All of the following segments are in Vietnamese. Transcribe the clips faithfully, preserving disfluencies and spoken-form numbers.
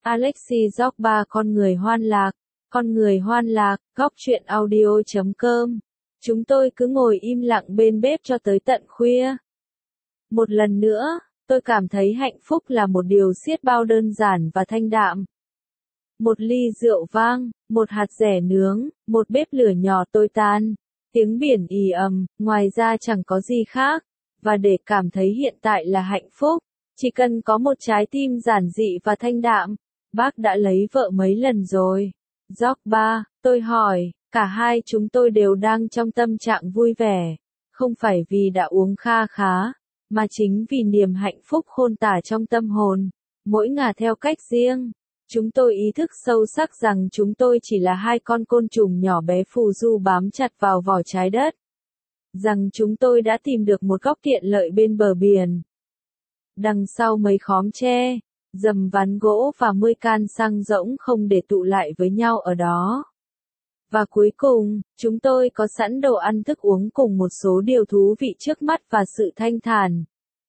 Alexis Dogba con người hoan lạc, con người hoan lạc, góc truyện audio chấm com. Chúng tôi cứ ngồi im lặng bên bếp cho tới tận khuya. Một lần nữa, tôi cảm thấy hạnh phúc là một điều xiết bao đơn giản và thanh đạm. Một ly rượu vang, một hạt dẻ nướng, một bếp lửa nhỏ tồi tàn, tiếng biển ì ầm, ngoài ra chẳng có gì khác. Và để cảm thấy hiện tại là hạnh phúc, chỉ cần có một trái tim giản dị và thanh đạm. Bác đã lấy vợ mấy lần rồi? Dogba, tôi hỏi, cả hai chúng tôi đều đang trong tâm trạng vui vẻ, không phải vì đã uống kha khá, mà chính vì niềm hạnh phúc khôn tả trong tâm hồn, mỗi ngả theo cách riêng. Chúng tôi ý thức sâu sắc rằng chúng tôi chỉ là hai con côn trùng nhỏ bé phù du bám chặt vào vỏ trái đất. Rằng chúng tôi đã tìm được một góc tiện lợi bên bờ biển. Đằng sau mấy khóm tre, dầm ván gỗ và mươi can xăng rỗng không để tụ lại với nhau ở đó. Và cuối cùng, chúng tôi có sẵn đồ ăn thức uống cùng một số điều thú vị trước mắt và sự thanh thản,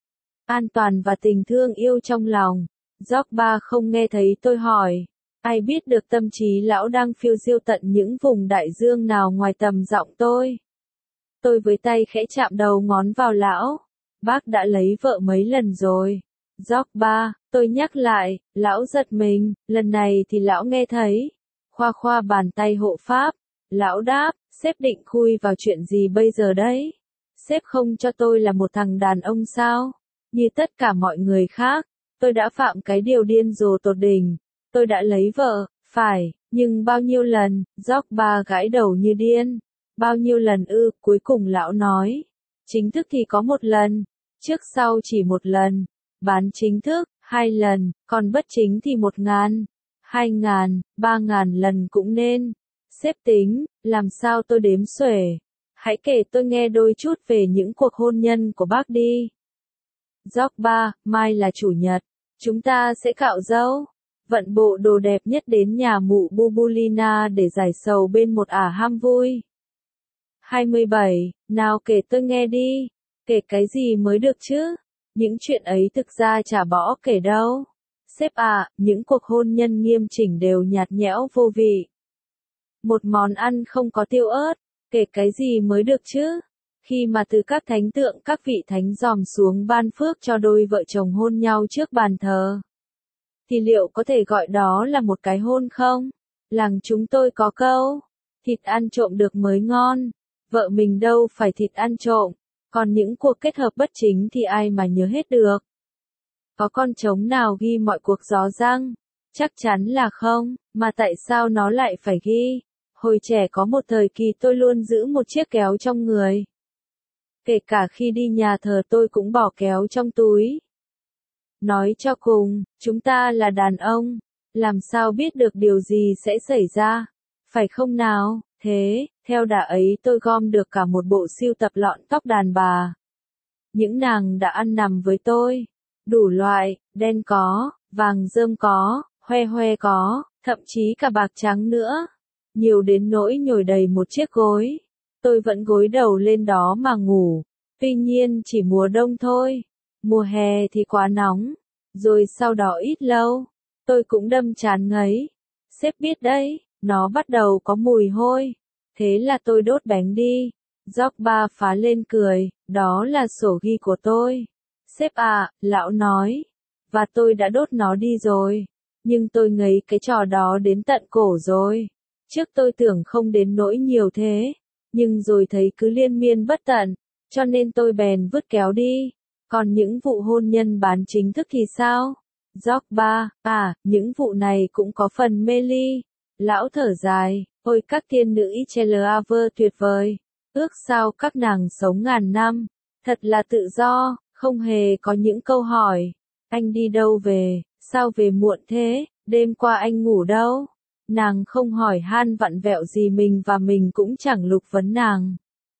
an toàn và tình thương yêu trong lòng. Dogba không nghe thấy tôi hỏi. Ai biết được tâm trí lão đang phiêu diêu tận những vùng đại dương nào ngoài tầm giọng tôi. Tôi với tay khẽ chạm đầu ngón vào lão. Bác đã lấy vợ mấy lần rồi? Dogba, tôi nhắc lại, lão giật mình, lần này thì lão nghe thấy. Khoa khoa bàn tay hộ pháp. Lão đáp, sếp định khui vào chuyện gì bây giờ đấy? Sếp không cho tôi là một thằng đàn ông sao? Như tất cả mọi người khác, tôi đã phạm cái điều điên rồ tột đỉnh. Tôi đã lấy vợ, phải, nhưng bao nhiêu lần? Dogba gãi đầu như điên. Bao nhiêu lần ư? Cuối cùng lão nói. Chính thức thì có một lần, trước sau chỉ một lần, bán chính thức, hai lần, còn bất chính thì một ngàn, hai ngàn, ba ngàn lần cũng nên. Sếp tính, làm sao tôi đếm xuể? Hãy kể tôi nghe đôi chút về những cuộc hôn nhân của bác đi. Dogba, mai là chủ nhật, chúng ta sẽ cạo râu, vận bộ đồ đẹp nhất đến nhà mụ Bubulina để giải sầu bên một ả ham vui. hai mươi bảy, nào kể tôi nghe đi, kể cái gì mới được chứ, những chuyện ấy thực ra chả bỏ kể đâu. Sếp à, những cuộc hôn nhân nghiêm chỉnh đều nhạt nhẽo vô vị. Một món ăn không có tiêu ớt, kể cái gì mới được chứ, khi mà từ các thánh tượng các vị thánh dòm xuống ban phước cho đôi vợ chồng hôn nhau trước bàn thờ. Thì liệu có thể gọi đó là một cái hôn không? Làng chúng tôi có câu, thịt ăn trộm được mới ngon. Vợ mình đâu phải thịt ăn trộm, còn những cuộc kết hợp bất chính thì ai mà nhớ hết được. Có con trống nào ghi mọi cuộc gió răng? Chắc chắn là không, mà tại sao nó lại phải ghi? Hồi trẻ có một thời kỳ tôi luôn giữ một chiếc kéo trong người. Kể cả khi đi nhà thờ tôi cũng bỏ kéo trong túi. Nói cho cùng, chúng ta là đàn ông, làm sao biết được điều gì sẽ xảy ra, phải không nào? Thế, theo đà ấy tôi gom được cả một bộ sưu tập lọn tóc đàn bà. Những nàng đã ăn nằm với tôi, đủ loại, đen có, vàng rơm có, hoe hoe có, thậm chí cả bạc trắng nữa. Nhiều đến nỗi nhồi đầy một chiếc gối. Tôi vẫn gối đầu lên đó mà ngủ. Tuy nhiên chỉ mùa đông thôi. Mùa hè thì quá nóng. Rồi sau đó ít lâu, tôi cũng đâm chán ngấy. Sếp biết đấy, nó bắt đầu có mùi hôi. Thế là tôi đốt bánh đi. Dogba phá lên cười, đó là sổ ghi của tôi. Sếp à, lão nói. Và tôi đã đốt nó đi rồi. Nhưng tôi ngấy cái trò đó đến tận cổ rồi. Trước tôi tưởng không đến nỗi nhiều thế, nhưng rồi thấy cứ liên miên bất tận, cho nên tôi bèn vứt kéo đi. Còn những vụ hôn nhân bán chính thức thì sao? Dogba, à, những vụ này cũng có phần mê ly. Lão thở dài, ôi các tiên nữ Ichelaver tuyệt vời. Ước sao các nàng sống ngàn năm, thật là tự do, không hề có những câu hỏi. Anh đi đâu về, sao về muộn thế, đêm qua anh ngủ đâu? Nàng không hỏi han vặn vẹo gì mình và mình cũng chẳng lục vấn nàng.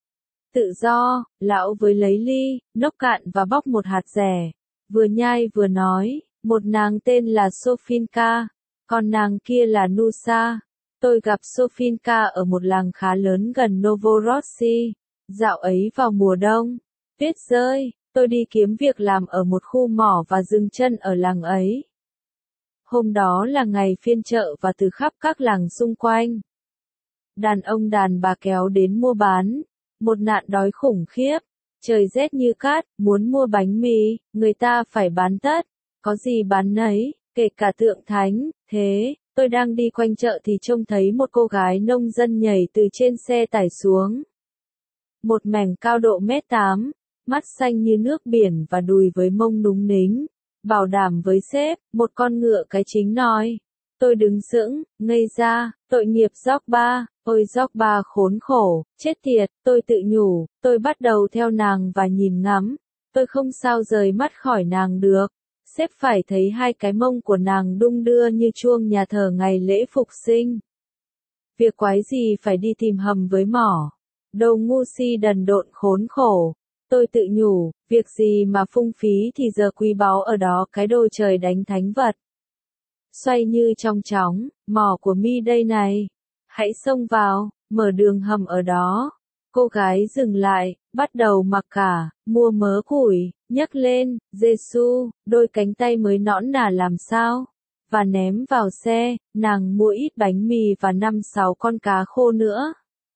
Tự do, lão với lấy ly, nốc cạn và bóc một hạt dẻ. Vừa nhai vừa nói, một nàng tên là Sofinka, còn nàng kia là Nusa. Tôi gặp Sofinka ở một làng khá lớn gần Novorossiysk. Dạo ấy vào mùa đông, tuyết rơi, tôi đi kiếm việc làm ở một khu mỏ và dừng chân ở làng ấy. Hôm đó là ngày phiên chợ và từ khắp các làng xung quanh, đàn ông đàn bà kéo đến mua bán. Một nạn đói khủng khiếp, trời rét như cát, muốn mua bánh mì, người ta phải bán tất, có gì bán nấy, kể cả tượng thánh. Thế, tôi đang đi quanh chợ thì trông thấy một cô gái nông dân nhảy từ trên xe tải xuống. Một mảnh cao độ mét tám, mắt xanh như nước biển và đùi với mông núng nính, bảo đảm với sếp, một con ngựa cái chính nói. Tôi đứng sững, ngây ra, tội nghiệp Drogba, ôi Drogba khốn khổ, chết tiệt, tôi tự nhủ, tôi bắt đầu theo nàng và nhìn ngắm, tôi không sao rời mắt khỏi nàng được. Sếp phải thấy hai cái mông của nàng đung đưa như chuông nhà thờ ngày lễ phục sinh. Việc quái gì phải đi tìm hầm với mỏ, đồ ngu si đần độn khốn khổ. Tôi tự nhủ, việc gì mà phung phí thì giờ quý báu ở đó cái đồ trời đánh thánh vật. Xoay như trong chóng, mỏ của mi đây này. Hãy xông vào, mở đường hầm ở đó. Cô gái dừng lại, bắt đầu mặc cả, mua mớ củi, nhấc lên, Giêsu, đôi cánh tay mới nõn nà làm sao. Và ném vào xe, nàng mua ít bánh mì và năm sáu con cá khô nữa.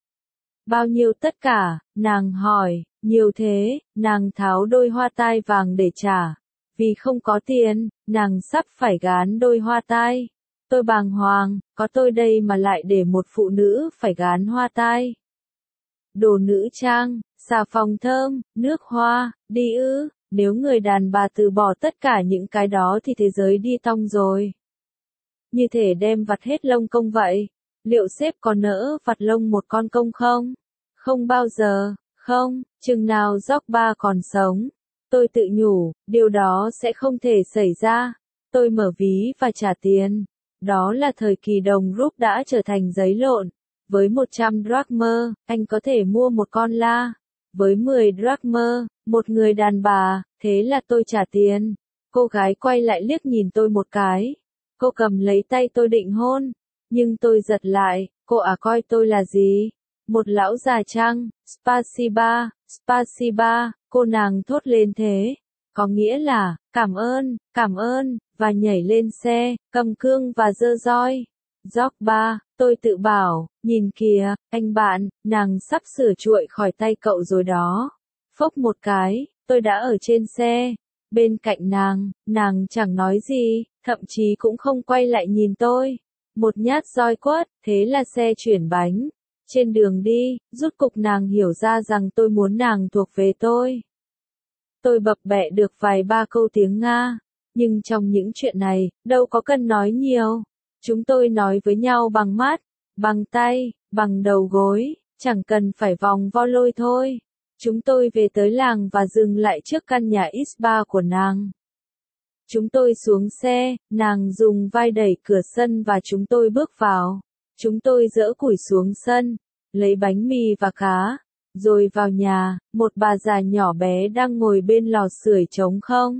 Bao nhiêu tất cả, nàng hỏi, nhiều thế, nàng tháo đôi hoa tai vàng để trả. Vì không có tiền, nàng sắp phải gán đôi hoa tai. Tôi bàng hoàng, có tôi đây mà lại để một phụ nữ phải gán hoa tai. Đồ nữ trang, xà phòng thơm, nước hoa, đi ư, nếu người đàn bà từ bỏ tất cả những cái đó thì thế giới đi tong rồi. Như thể đem vặt hết lông công vậy. Liệu sếp có nỡ vặt lông một con công không? Không bao giờ, không, chừng nào Drogba còn sống. Tôi tự nhủ, điều đó sẽ không thể xảy ra. Tôi mở ví và trả tiền. Đó là thời kỳ đồng rúp đã trở thành giấy lộn. Với một trăm drachma, anh có thể mua một con la. Với mười drachma, một người đàn bà, thế là tôi trả tiền. Cô gái quay lại liếc nhìn tôi một cái. Cô cầm lấy tay tôi định hôn. Nhưng tôi giật lại, cô à coi tôi là gì? Một lão già chăng? Spasiba, spasiba, cô nàng thốt lên thế. Có nghĩa là, cảm ơn, cảm ơn, và nhảy lên xe, cầm cương và giơ roi. Drogba, tôi tự bảo, nhìn kìa, anh bạn, nàng sắp sửa chuội khỏi tay cậu rồi đó. Phốc một cái, tôi đã ở trên xe. Bên cạnh nàng, nàng chẳng nói gì, thậm chí cũng không quay lại nhìn tôi. Một nhát roi quất, thế là xe chuyển bánh. Trên đường đi, rút cục nàng hiểu ra rằng tôi muốn nàng thuộc về tôi. Tôi bập bẹ được vài ba câu tiếng Nga, nhưng trong những chuyện này, đâu có cần nói nhiều. Chúng tôi nói với nhau bằng mắt, bằng tay, bằng đầu gối, chẳng cần phải vòng vo lôi thôi. Chúng tôi về tới làng và dừng lại trước căn nhà ích ba của nàng. Chúng tôi xuống xe, nàng dùng vai đẩy cửa sân và chúng tôi bước vào. Chúng tôi dỡ củi xuống sân, lấy bánh mì và cá, rồi vào nhà, một bà già nhỏ bé đang ngồi bên lò sưởi trống không.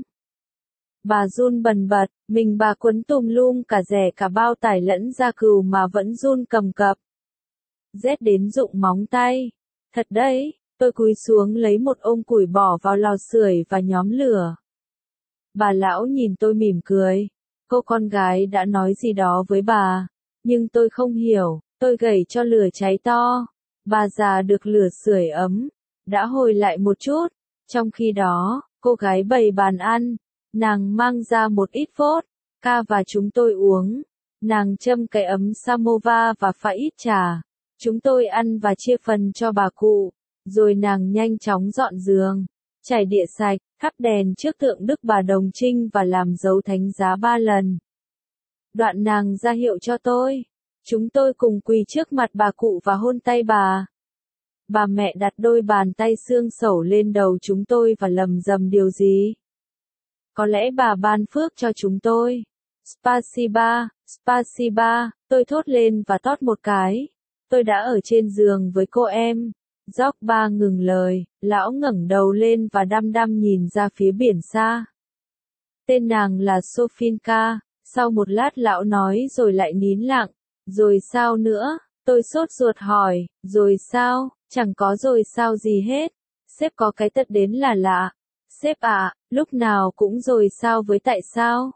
Bà run bần bật, mình bà quấn tùm lum cả rẻ cả bao tải lẫn da cừu mà vẫn run cầm cập. Rét đến rụng móng tay. Thật đấy, tôi cúi xuống lấy một ôm củi bỏ vào lò sưởi và nhóm lửa. Bà lão nhìn tôi mỉm cười. Cô con gái đã nói gì đó với bà, nhưng tôi không hiểu. Tôi gẩy cho lửa cháy to. Bà già được lửa sưởi ấm, đã hồi lại một chút. Trong khi đó, cô gái bày bàn ăn. Nàng mang ra một ít phốt, ca và chúng tôi uống. Nàng châm cái ấm samovar và pha ít trà. Chúng tôi ăn và chia phần cho bà cụ. Rồi nàng nhanh chóng dọn giường, trải địa sạch, thắp đèn trước tượng Đức Bà Đồng Trinh và làm dấu thánh giá ba lần. Đoạn nàng ra hiệu cho tôi. Chúng tôi cùng quỳ trước mặt bà cụ và hôn tay bà. Bà mẹ đặt đôi bàn tay xương xẩu lên đầu chúng tôi và lầm rầm điều gì. Có lẽ bà ban phước cho chúng tôi. Spasiba, spasiba, tôi thốt lên và tót một cái. Tôi đã ở trên giường với cô em. Drogba ngừng lời, lão ngẩng đầu lên và đăm đăm nhìn ra phía biển xa. Tên nàng là Sofinka. Sau một lát lão nói rồi lại nín lặng. Rồi sao nữa? Tôi sốt ruột hỏi, rồi sao? Chẳng có rồi sao gì hết. Sếp có cái tật đến là lạ. Sếp ạ, à, lúc nào cũng rồi sao với tại sao?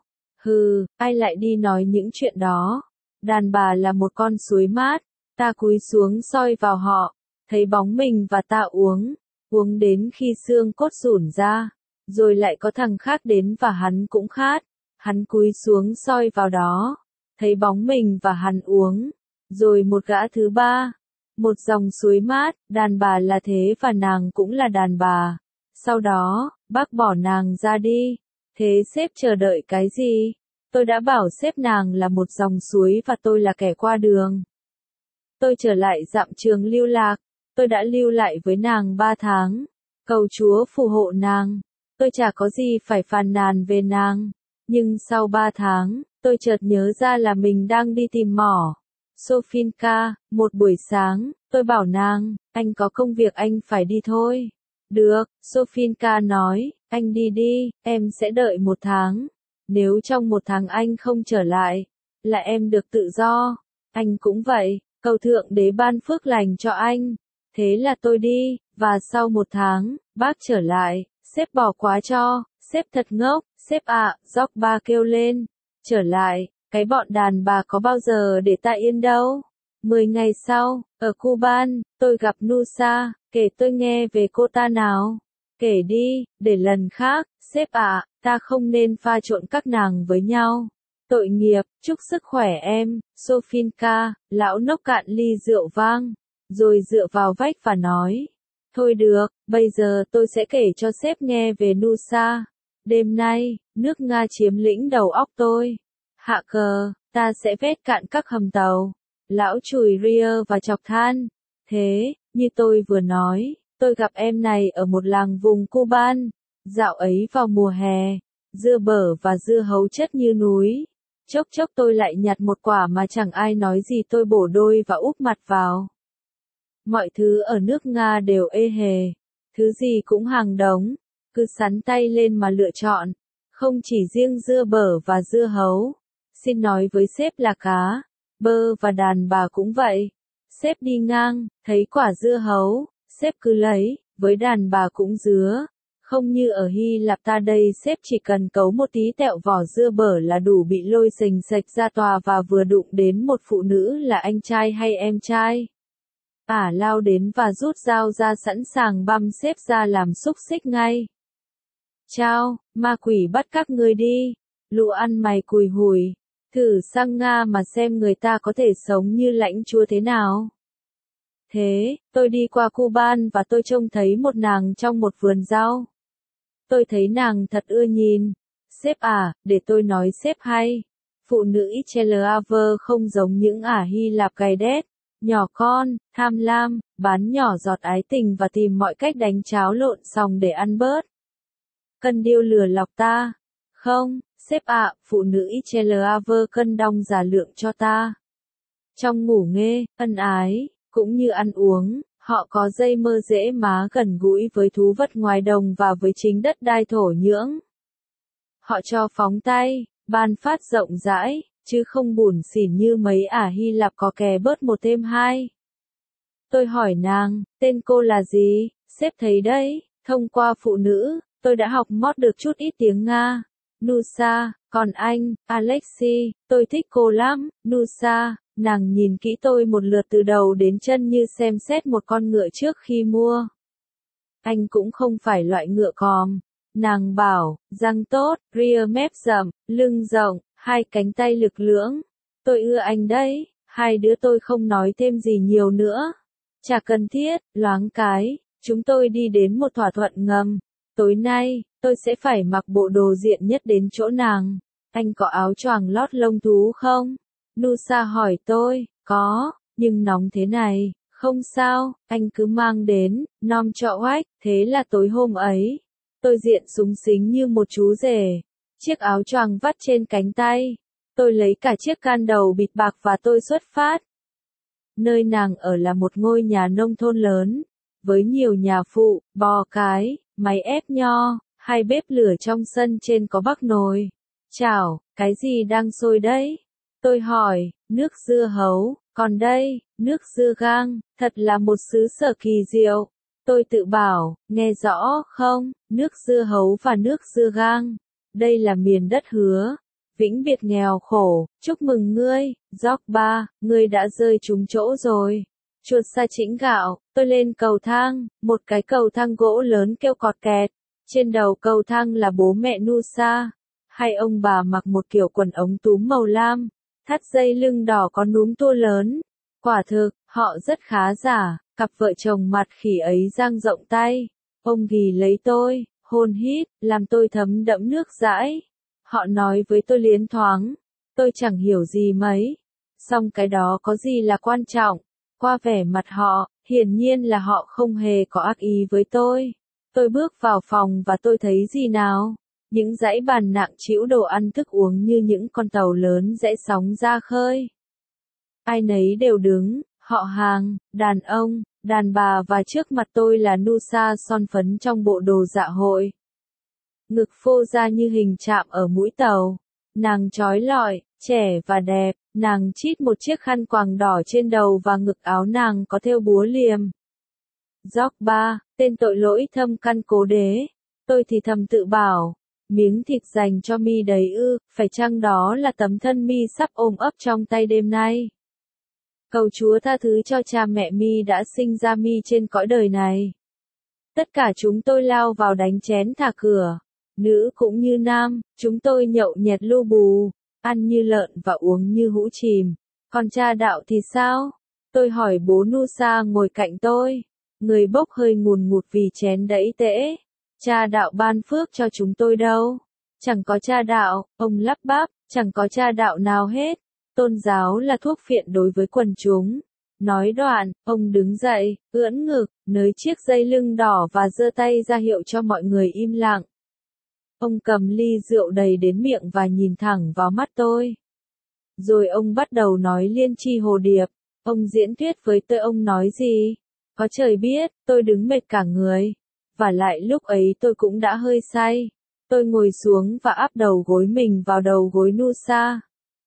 Hừ, ai lại đi nói những chuyện đó. Đàn bà là một con suối mát, ta cúi xuống soi vào họ, thấy bóng mình và ta uống, uống đến khi xương cốt rủn ra, rồi lại có thằng khác đến và hắn cũng khát, hắn cúi xuống soi vào đó, thấy bóng mình và hắn uống, rồi một gã thứ ba, một dòng suối mát, đàn bà là thế và nàng cũng là đàn bà. Sau đó, bác bỏ nàng ra đi. Thế sếp chờ đợi cái gì? Tôi đã bảo sếp nàng là một dòng suối và tôi là kẻ qua đường. Tôi trở lại dạm trường lưu lạc. Tôi đã lưu lại với nàng ba tháng. Cầu Chúa phù hộ nàng. Tôi chả có gì phải phàn nàn về nàng. Nhưng sau ba tháng, tôi chợt nhớ ra là mình đang đi tìm mỏ. Sofinka, một buổi sáng, tôi bảo nàng, anh có công việc anh phải đi thôi. Được, Sofinka nói, anh đi đi, em sẽ đợi một tháng. Nếu trong một tháng anh không trở lại, là em được tự do. Anh cũng vậy, cầu thượng đế ban phước lành cho anh. Thế là tôi đi, và sau một tháng, bác trở lại, sếp bỏ quá cho, sếp thật ngốc, sếp ạ, à, Dóc ba kêu lên. Trở lại, cái bọn đàn bà có bao giờ để ta yên đâu. Mười ngày sau, ở Cuban, tôi gặp Nusa, kể tôi nghe về cô ta nào. Kể đi, để lần khác, sếp ạ, à, ta không nên pha trộn các nàng với nhau. Tội nghiệp, chúc sức khỏe em, Sofinka, lão nốc cạn ly rượu vang, rồi dựa vào vách và nói. Thôi được, bây giờ tôi sẽ kể cho sếp nghe về Nusa. Đêm nay, nước Nga chiếm lĩnh đầu óc tôi. Hạ cờ, ta sẽ vét cạn các hầm tàu. Lão chùi ria và chọc than. Thế, như tôi vừa nói, tôi gặp em này ở một làng vùng Cuban. Dạo ấy vào mùa hè, dưa bở và dưa hấu chất như núi. Chốc chốc tôi lại nhặt một quả mà chẳng ai nói gì, tôi bổ đôi và úp mặt vào. Mọi thứ ở nước Nga đều ê hề. Thứ gì cũng hàng đống. Cứ sắn tay lên mà lựa chọn. Không chỉ riêng dưa bở và dưa hấu. Xin nói với sếp là cá, bơ và đàn bà cũng vậy. Sếp đi ngang, thấy quả dưa hấu, sếp cứ lấy, với đàn bà cũng dứa. Không như ở Hy Lạp ta đây, sếp chỉ cần cấu một tí tẹo vỏ dưa bở là đủ bị lôi sềnh sệch ra tòa và vừa đụng đến một phụ nữ là anh trai hay em trai. Ả lao đến và rút dao ra sẵn sàng băm sếp ra làm xúc xích ngay. Chao, ma quỷ bắt các ngươi đi, lũ ăn mày cùi hùi, thử sang Nga mà xem người ta có thể sống như lãnh chúa thế nào. Thế, tôi đi qua Cuban và tôi trông thấy một nàng trong một vườn rau. Tôi thấy nàng thật ưa nhìn. Sếp à, để tôi nói sếp hay. Phụ nữ Ichelaver không giống những ả Hy Lạp gầy đét, nhỏ con, tham lam, bán nhỏ giọt ái tình và tìm mọi cách đánh cháo lộn xong để ăn bớt. Cân điêu lừa lọc ta. Không, sếp ạ, à, phụ nữ Ichelaver cân đong giả lượng cho ta. Trong ngủ nghê, ân ái, cũng như ăn uống, họ có dây mơ dễ má gần gũi với thú vật ngoài đồng và với chính đất đai thổ nhưỡng. Họ cho phóng tay, ban phát rộng rãi, chứ không bủn xỉn như mấy ả Hy Lạp có kè bớt một thêm hai. Tôi hỏi nàng, tên cô là gì? Sếp thấy đấy, thông qua phụ nữ, tôi đã học mót được chút ít tiếng Nga. Nusa, còn anh, Alexei, tôi thích cô lắm. Nusa, nàng nhìn kỹ tôi một lượt từ đầu đến chân như xem xét một con ngựa trước khi mua. Anh cũng không phải loại ngựa còm. Nàng bảo, răng tốt, ria mép rậm, lưng rộng, hai cánh tay lực lưỡng. Tôi ưa anh đấy. Hai đứa tôi không nói thêm gì nhiều nữa. Chả cần thiết, loáng cái, chúng tôi đi đến một thỏa thuận ngầm. Tối nay, tôi sẽ phải mặc bộ đồ diện nhất đến chỗ nàng. Anh có áo choàng lót lông thú không? Nusa hỏi tôi, có, nhưng nóng thế này, không sao, anh cứ mang đến, nom cho oách. Thế là tối hôm ấy, tôi diện súng xính như một chú rể. Chiếc áo choàng vắt trên cánh tay. Tôi lấy cả chiếc can đầu bịt bạc và tôi xuất phát. Nơi nàng ở là một ngôi nhà nông thôn lớn, với nhiều nhà phụ, bò cái, máy ép nho, hai bếp lửa trong sân, trên có bắc nồi. Chảo, cái gì đang sôi đấy? Tôi hỏi, nước dưa hấu, còn đây, nước dưa gang, thật là một xứ sở kỳ diệu. Tôi tự bảo, nghe rõ không, nước dưa hấu và nước dưa gang. Đây là miền đất hứa. vĩnh biệt nghèo khổ, chúc mừng ngươi, Jobba, ngươi đã rơi trúng chỗ rồi. Chuột sa chĩnh gạo, tôi lên cầu thang, một cái cầu thang gỗ lớn kêu cọt kẹt, trên đầu cầu thang là bố mẹ Nusa, hai ông bà mặc một kiểu quần ống túm màu lam, thắt dây lưng đỏ có núm tua lớn, quả thực, họ rất khá giả, cặp vợ chồng mặt khỉ ấy dang rộng tay, ông ghì lấy tôi, hôn hít, làm tôi thấm đẫm nước dãi, họ nói với tôi liến thoáng, tôi chẳng hiểu gì mấy, song cái đó có gì là quan trọng. Qua vẻ mặt họ, hiển nhiên là họ không hề có ác ý với tôi. Tôi bước vào phòng và tôi thấy gì nào? Những dãy bàn nặng trĩu đồ ăn thức uống như những con tàu lớn rẽ sóng ra khơi. Ai nấy đều đứng, họ hàng, đàn ông, đàn bà và trước mặt tôi là Nusa son phấn trong bộ đồ dạ hội. Ngực phô ra như hình chạm ở mũi tàu. Nàng trói lọi, trẻ và đẹp, nàng chít một chiếc khăn quàng đỏ trên đầu và ngực áo nàng có thêu búa liềm. Jobba, tên tội lỗi thâm căn cố đế. Tôi thì thầm tự bảo, miếng thịt dành cho mi đấy ư, phải chăng đó là tấm thân mi sắp ôm ấp trong tay đêm nay. Cầu Chúa tha thứ cho cha mẹ mi đã sinh ra mi trên cõi đời này. Tất cả chúng tôi lao vào đánh chén thả cửa. Nữ cũng như nam, chúng tôi nhậu nhẹt lu bù, ăn như lợn và uống như hũ chìm. Còn cha đạo thì sao? Tôi hỏi bố Nusa ngồi cạnh tôi. Người bốc hơi ngùn ngụt vì chén đẫy tễ. Cha đạo ban phước cho chúng tôi đâu. Chẳng có cha đạo, ông lắp bắp, chẳng có cha đạo nào hết. Tôn giáo là thuốc phiện đối với quần chúng. Nói đoạn, ông đứng dậy, ưỡn ngực, nới chiếc dây lưng đỏ và giơ tay ra hiệu cho mọi người im lặng. Ông cầm ly rượu đầy đến miệng và nhìn thẳng vào mắt tôi. Rồi ông bắt đầu nói liên chi hồ điệp. Ông diễn thuyết với tôi ông nói gì? Có trời biết, tôi đứng mệt cả người. Và lại lúc ấy tôi cũng đã hơi say. Tôi ngồi xuống và áp đầu gối mình vào đầu gối Nusa.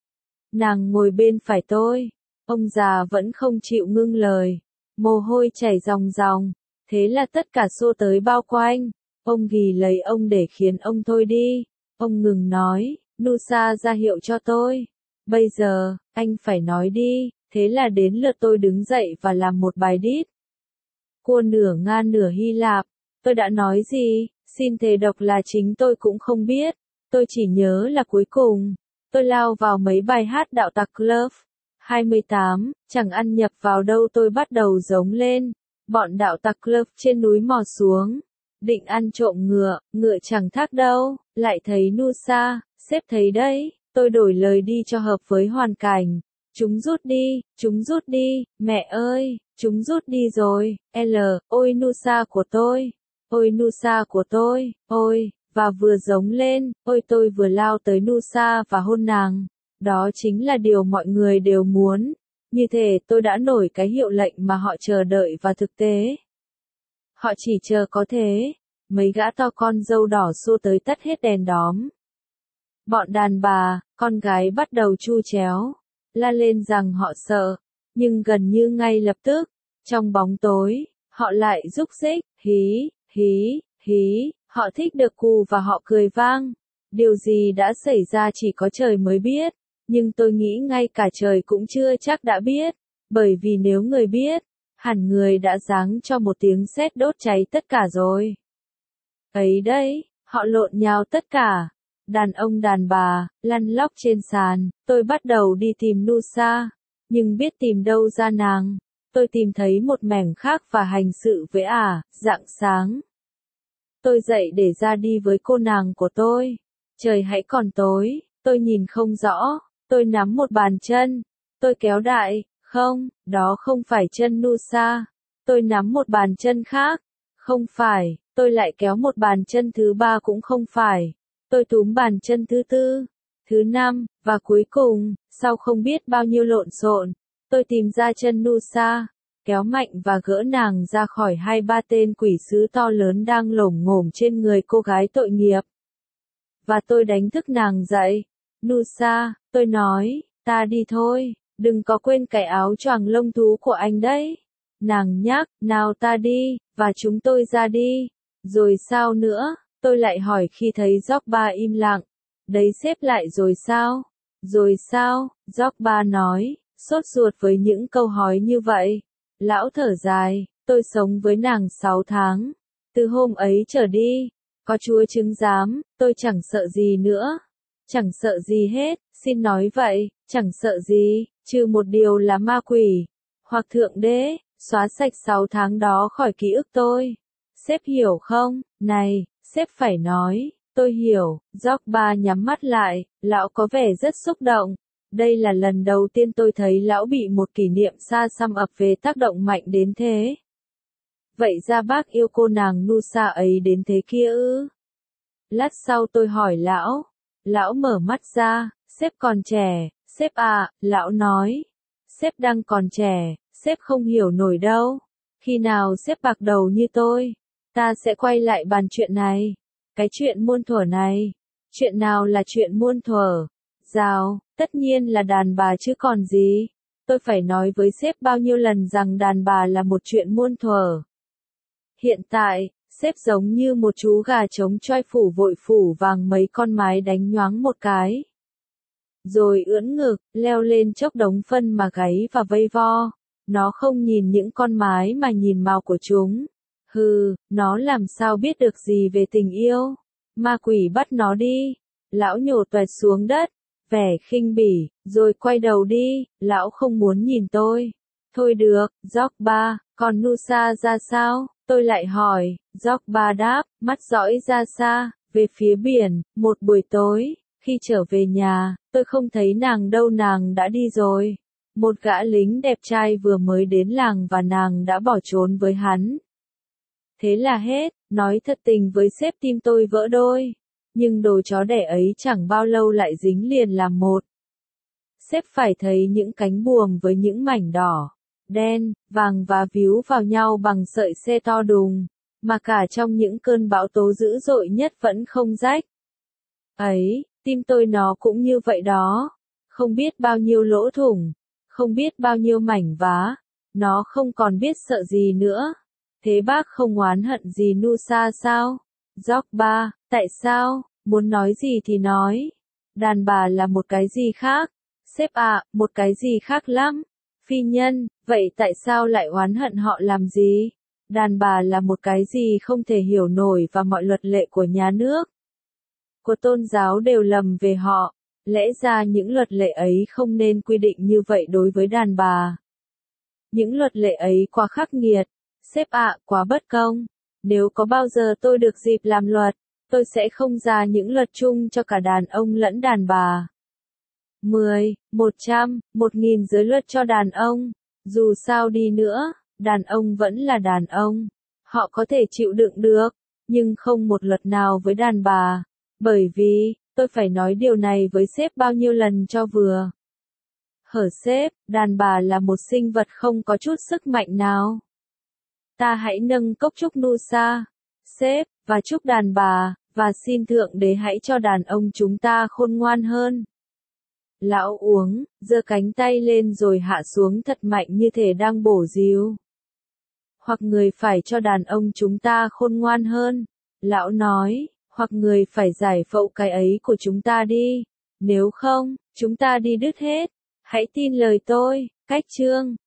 Nàng ngồi bên phải tôi. Ông già vẫn không chịu ngưng lời. Mồ hôi chảy ròng ròng. Thế là tất cả xô tới bao quanh. Ông ghì lấy ông để khiến ông thôi đi. Ông ngừng nói, Nusa ra hiệu cho tôi. Bây giờ, anh phải nói đi. Thế là đến lượt tôi đứng dậy và làm một bài đít. Cua nửa Nga nửa Hy Lạp. Tôi đã nói gì? Xin thề độc là chính tôi cũng không biết. Tôi chỉ nhớ là cuối cùng. Tôi lao vào mấy bài hát đạo tặc Club. hai mươi tám, chẳng ăn nhập vào đâu tôi bắt đầu giống lên. Bọn đạo tặc Club trên núi mò xuống. Định ăn trộm ngựa, ngựa chẳng thác đâu, lại thấy Nusa, sếp thấy đấy, tôi đổi lời đi cho hợp với hoàn cảnh. Chúng rút đi, chúng rút đi, mẹ ơi, chúng rút đi rồi, L, ôi Nusa của tôi, ôi Nusa của tôi, ôi, và vừa giống lên, ôi tôi vừa lao tới Nusa và hôn nàng. Đó chính là điều mọi người đều muốn. Như thế tôi đã nổi cái hiệu lệnh mà họ chờ đợi và thực tế. Họ chỉ chờ có thế. Mấy gã to con dâu đỏ xô tới tắt hết đèn đóm. Bọn đàn bà, con gái bắt đầu chu chéo. La lên rằng họ sợ. Nhưng gần như ngay lập tức, trong bóng tối, họ lại rúc rích, hí, hí, hí. Họ thích được cù và họ cười vang. Điều gì đã xảy ra chỉ có trời mới biết. Nhưng tôi nghĩ ngay cả trời cũng chưa chắc đã biết. Bởi vì nếu người biết, hẳn người đã giáng cho một tiếng sét đốt cháy tất cả rồi. Ấy đấy, họ lộn nhào tất cả. Đàn ông đàn bà, lăn lóc trên sàn, tôi bắt đầu đi tìm Nusa. Nhưng biết tìm đâu ra nàng. Tôi tìm thấy một mẻng khác và hành sự với ả, à, rạng sáng. Tôi dậy để ra đi với cô nàng của tôi. Trời hãy còn tối, tôi nhìn không rõ. Tôi nắm một bàn chân. Tôi kéo đại, không, đó không phải chân Nusa. Tôi nắm một bàn chân khác. Không phải, tôi lại kéo một bàn chân thứ ba cũng không phải. Tôi túm bàn chân thứ tư, thứ năm, và cuối cùng, sau không biết bao nhiêu lộn xộn, tôi tìm ra chân Nusa, kéo mạnh và gỡ nàng ra khỏi hai ba tên quỷ sứ to lớn đang lổm ngổm trên người cô gái tội nghiệp. Và tôi đánh thức nàng dậy. Nusa, tôi nói, ta đi thôi, đừng có quên cái áo choàng lông thú của anh đấy. Nàng nhắc, nào ta đi, và chúng tôi ra đi. Rồi sao nữa? Tôi lại hỏi khi thấy Jobba im lặng. Đấy sếp lại rồi sao? Rồi sao? Jobba nói, sốt ruột với những câu hỏi như vậy. Lão thở dài, tôi sống với nàng sáu tháng. Từ hôm ấy trở đi, có Chúa chứng giám, tôi chẳng sợ gì nữa. Chẳng sợ gì hết, xin nói vậy, chẳng sợ gì, trừ một điều là ma quỷ, hoặc thượng đế, xóa sạch sáu tháng đó khỏi ký ức tôi. Sếp hiểu không? Này, sếp phải nói, tôi hiểu. Jobba nhắm mắt lại, lão có vẻ rất xúc động. Đây là lần đầu tiên tôi thấy lão bị một kỷ niệm xa xăm ập về tác động mạnh đến thế. Vậy ra bác yêu cô nàng Nusa ấy đến thế kia ư? Lát sau tôi hỏi lão. Lão mở mắt ra, sếp còn trẻ, sếp à, lão nói. Sếp đang còn trẻ, sếp không hiểu nổi đâu. Khi nào sếp bạc đầu như tôi, ta sẽ quay lại bàn chuyện này. Cái chuyện muôn thuở này. Chuyện nào là chuyện muôn thuở? Rào, tất nhiên là đàn bà chứ còn gì. Tôi phải nói với sếp bao nhiêu lần rằng đàn bà là một chuyện muôn thuở. Hiện tại, sếp giống như một chú gà trống choai phủ vội phủ vàng mấy con mái đánh nhoáng một cái. Rồi ưỡn ngực, leo lên chốc đống phân mà gáy và vây vo. Nó không nhìn những con mái mà nhìn màu của chúng. Hừ, nó làm sao biết được gì về tình yêu. Ma quỷ bắt nó đi. Lão nhổ toẹt xuống đất, vẻ khinh bỉ, rồi quay đầu đi. Lão không muốn nhìn tôi. Thôi được, Jobba, còn Nusa ra sao? Tôi lại hỏi. Jobba đáp, mắt dõi ra xa, về phía biển. Một buổi tối, khi trở về nhà, tôi không thấy nàng đâu, nàng đã đi rồi. Một gã lính đẹp trai vừa mới đến làng và nàng đã bỏ trốn với hắn. Thế là hết, nói thật tình với sếp tim tôi vỡ đôi. Nhưng đồ chó đẻ ấy chẳng bao lâu lại dính liền làm một. Sếp phải thấy những cánh buồm với những mảnh đỏ, đen, vàng và víu vào nhau bằng sợi xe to đùng, mà cả trong những cơn bão tố dữ dội nhất vẫn không rách. Ấy, tim tôi nó cũng như vậy đó. Không biết bao nhiêu lỗ thủng, không biết bao nhiêu mảnh vá, nó không còn biết sợ gì nữa. Thế bác không oán hận gì Nusa sao? Jobba, tại sao? Muốn nói gì thì nói. Đàn bà là một cái gì khác? Sếp ạ, một cái gì khác lắm. Phi nhân, vậy tại sao lại oán hận họ làm gì? Đàn bà là một cái gì không thể hiểu nổi và mọi luật lệ của nhà nước, của tôn giáo đều lầm về họ. Lẽ ra những luật lệ ấy không nên quy định như vậy đối với đàn bà. Những luật lệ ấy quá khắc nghiệt. Sếp ạ, quá bất công. Nếu có bao giờ tôi được dịp làm luật, tôi sẽ không ra những luật chung cho cả đàn ông lẫn đàn bà. mười, một trăm, một nghìn giới luật cho đàn ông. Dù sao đi nữa, đàn ông vẫn là đàn ông. Họ có thể chịu đựng được, nhưng không một luật nào với đàn bà. Bởi vì, tôi phải nói điều này với sếp bao nhiêu lần cho vừa. Hở sếp, đàn bà là một sinh vật không có chút sức mạnh nào. Ta hãy nâng cốc chúc Nusa, sếp, và chúc đàn bà, và xin Thượng Đế hãy cho đàn ông chúng ta khôn ngoan hơn. Lão uống, giơ cánh tay lên rồi hạ xuống thật mạnh như thể đang bổ rìu. Hoặc người phải cho đàn ông chúng ta khôn ngoan hơn. Lão nói, hoặc người phải giải phẫu cái ấy của chúng ta đi. Nếu không, chúng ta đi đứt hết. Hãy tin lời tôi. Cách chương